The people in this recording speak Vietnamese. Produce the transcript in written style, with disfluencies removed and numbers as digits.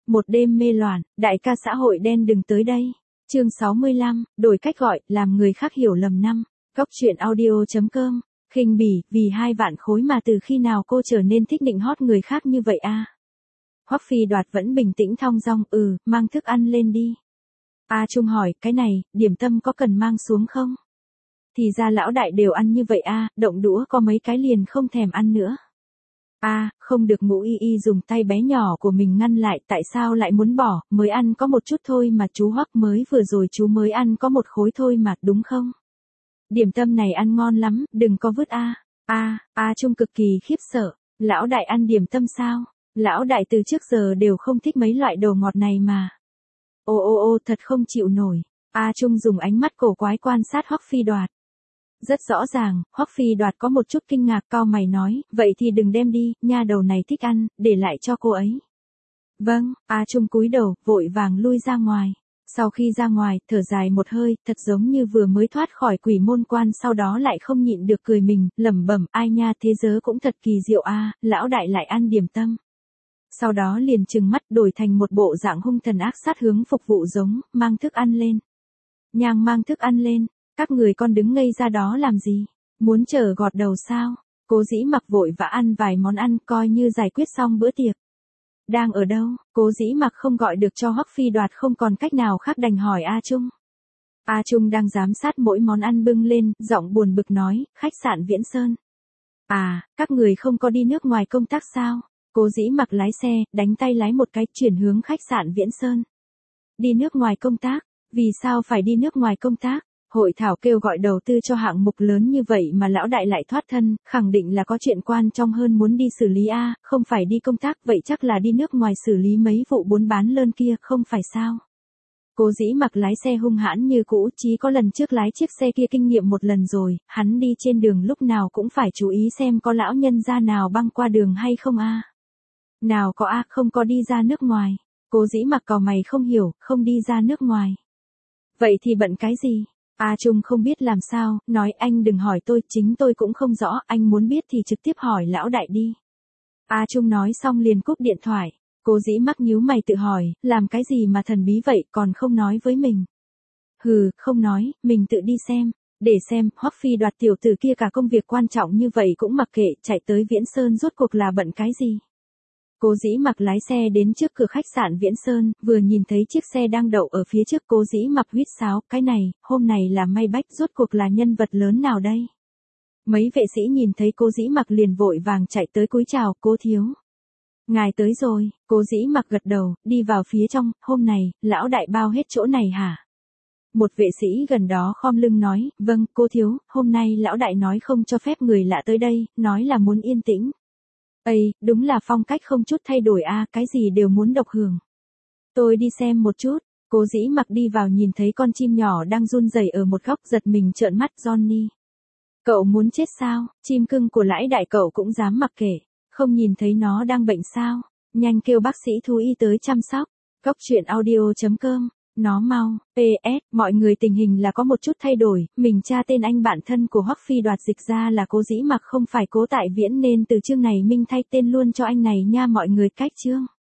Một đêm mê loạn, đại ca xã hội đen đừng tới đây. Chương 65, đổi cách gọi, làm người khác hiểu lầm năm. Góc truyện audio.com. Khinh bỉ, vì 2 vạn khối mà từ khi nào cô trở nên thích nịnh hót người khác như vậy a? Hoắc Phi Đoạt vẫn bình tĩnh thong dong, mang thức ăn lên đi. A Trung hỏi, cái này, điểm tâm có cần mang xuống không? Thì ra lão đại đều ăn như vậy a, động đũa có mấy cái liền không thèm ăn nữa. Không được. Ngũ Y Y dùng tay bé nhỏ của mình ngăn lại, tại sao lại muốn bỏ, mới ăn có một chút thôi mà chú Hoắc, mới vừa rồi chú mới ăn có một khối thôi mà, đúng không? Điểm tâm này ăn ngon lắm, đừng có vứt a. A Trung cực kỳ khiếp sợ, lão đại ăn điểm tâm sao? Lão đại từ trước giờ đều không thích mấy loại đồ ngọt này mà. Ô, thật không chịu nổi. A Trung dùng ánh mắt cổ quái quan sát Hoắc Phi Đoạt. Rất rõ ràng, Hoắc Phi Đoạt có một chút kinh ngạc, cau mày nói, vậy thì đừng đem đi, nha đầu này thích ăn, để lại cho cô ấy. Vâng. A Trung cúi đầu, vội vàng lui ra ngoài. Sau khi ra ngoài, thở dài một hơi, thật giống như vừa mới thoát khỏi quỷ môn quan, sau đó lại không nhịn được cười mình, lẩm bẩm, ai nha, thế giới cũng thật kỳ diệu a, lão đại lại ăn điểm tâm. Sau đó liền trừng mắt, đổi thành một bộ dạng hung thần ác sát hướng phục vụ giống, mang thức ăn lên. Nhang mang thức ăn lên, các người con đứng ngây ra đó làm gì? Muốn chờ gọt đầu sao? Cố Dĩ Mặc vội vã ăn vài món ăn, coi như giải quyết xong bữa tiệc. Đang ở đâu? Cố Dĩ Mặc không gọi được cho Hoắc Phi Đoạt, không còn cách nào khác đành hỏi A Trung. A Trung đang giám sát mỗi món ăn bưng lên, giọng buồn bực nói, khách sạn Viễn Sơn. Các người không có đi nước ngoài công tác sao? Cố Dĩ Mặc lái xe, đánh tay lái một cái, chuyển hướng khách sạn Viễn Sơn. Đi nước ngoài công tác? Vì sao phải đi nước ngoài công tác? Hội thảo kêu gọi đầu tư cho hạng mục lớn như vậy mà lão đại lại thoát thân, khẳng định là có chuyện quan trọng hơn muốn đi xử lý a, không phải đi công tác, vậy chắc là đi nước ngoài xử lý mấy vụ buôn bán lơn kia, không phải sao? Cố Dĩ Mặc lái xe hung hãn như cũ, chí có lần trước lái chiếc xe kia kinh nghiệm một lần rồi, hắn đi trên đường lúc nào cũng phải chú ý xem có lão nhân gia nào băng qua đường hay không a. Nào có không có đi ra nước ngoài. Cố Dĩ Mặc cau mày không hiểu, không đi ra nước ngoài. Vậy thì bận cái gì? A Trung không biết làm sao, nói anh đừng hỏi tôi, chính tôi cũng không rõ, anh muốn biết thì trực tiếp hỏi lão đại đi. A Trung nói xong liền cúp điện thoại. Cố Dĩ Mặc nhíu mày tự hỏi, làm cái gì mà thần bí vậy, còn không nói với mình. Không nói, mình tự đi xem. Để xem, Hoắc Phi Đoạt tiểu tử kia cả công việc quan trọng như vậy cũng mặc kệ, chạy tới Viễn Sơn rốt cuộc là bận cái gì. Cố Dĩ Mặc lái xe đến trước cửa khách sạn Viễn Sơn, vừa nhìn thấy chiếc xe đang đậu ở phía trước, Cố Dĩ Mặc huýt sáo, cái này, hôm này là May Bách, rốt cuộc là nhân vật lớn nào đây? Mấy vệ sĩ nhìn thấy Cố Dĩ Mặc liền vội vàng chạy tới cúi chào, Cố thiếu. Ngài tới rồi. Cố Dĩ Mặc gật đầu, đi vào phía trong, hôm này, lão đại bao hết chỗ này hả? Một vệ sĩ gần đó khom lưng nói, vâng, cô thiếu, hôm nay lão đại nói không cho phép người lạ tới đây, nói là muốn yên tĩnh. Đúng là phong cách không chút thay đổi cái gì đều muốn độc hưởng. Tôi đi xem một chút. Cố Dĩ Mặc đi vào nhìn thấy con chim nhỏ đang run rẩy ở một góc, giật mình trợn mắt, Johnny. Cậu muốn chết sao? Chim cưng của lão đại cậu cũng dám mặc kệ. Không nhìn thấy nó đang bệnh sao? Nhanh kêu bác sĩ thú y tới chăm sóc. Góc truyện audio.com. Nó mau. PS, mọi người, tình hình là có một chút thay đổi, mình tra tên anh bạn thân của Hoắc Phi Đoạt dịch ra là Cố Dĩ Mặc, không phải Cố Tại Viễn, nên từ chương này mình thay tên luôn cho anh này nha mọi người. Cách chương